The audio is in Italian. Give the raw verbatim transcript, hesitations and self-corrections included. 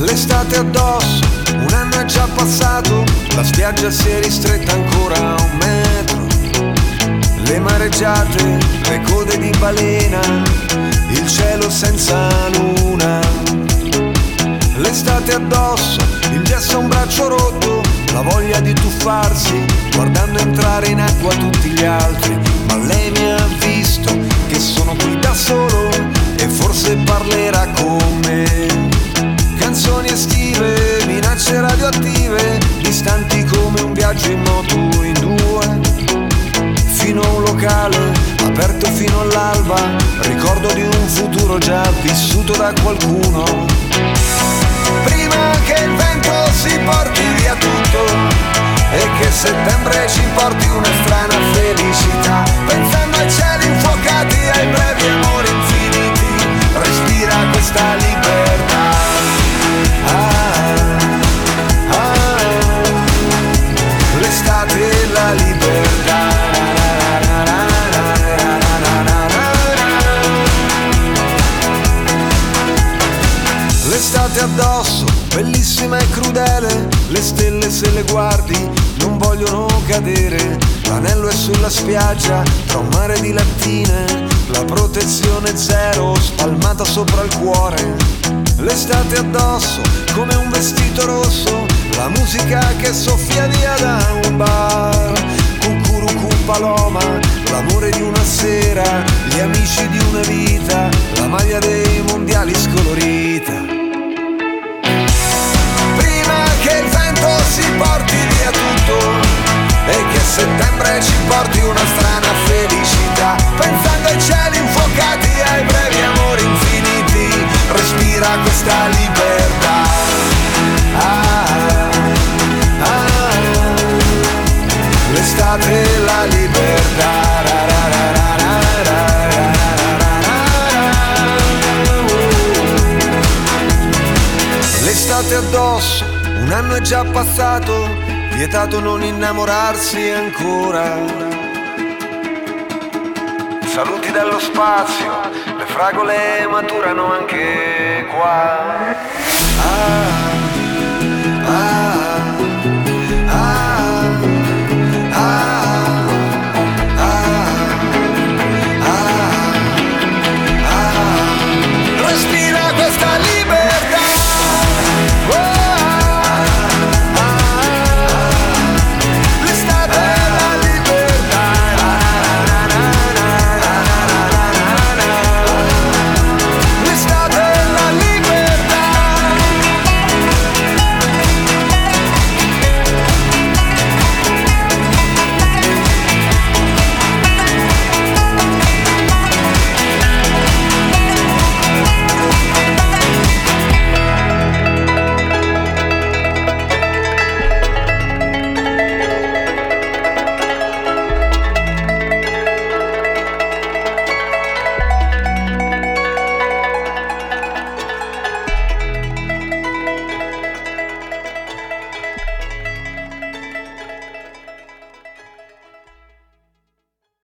l'estate addosso, un anno è già passato, la spiaggia si è ristretta ancora a un metro. Le mareggiate, le code di balena, il cielo senza luna. L'estate addosso, il gesso a un braccio rotto, la voglia di tuffarsi, guardando entrare in acqua tutti gli altri. Ma lei mi ha visto che sono qui da solo e forse parlerà con me. Canzoni estive, minacce radioattive, distanti come un viaggio in moto in due. Fino a un locale, aperto fino all'alba, ricordo di un futuro già vissuto da qualcuno. Prima che il vento si porti via tutto e che settembre ci porti una strana felicità, pensando ai cieli infuocati, ai brevi amori infiniti, respira questa libertà. Ah, ah, l'estate e la libertà. L'estate addosso, bellissima e crudele, le stelle se le guardi non vogliono cadere. L'anello è sulla spiaggia, tra un mare di lattine, la protezione zero spalmata sopra il cuore. L'estate addosso, come un vestito rosso, la musica che soffia via da un bar. Cucurucu paloma, l'amore di una sera, gli amici di una vita, la maglia dei mondiali scolorita. Che il vento si porti via tutto e che settembre ci porti una strana felicità, pensando ai cieli infuocati, ai brevi amori infiniti, respira questa libertà. Ah, ah, l'estate e la libertà. L'estate addosso, un anno è già passato, vietato non innamorarsi ancora. Saluti dallo spazio, le fragole maturano anche qua.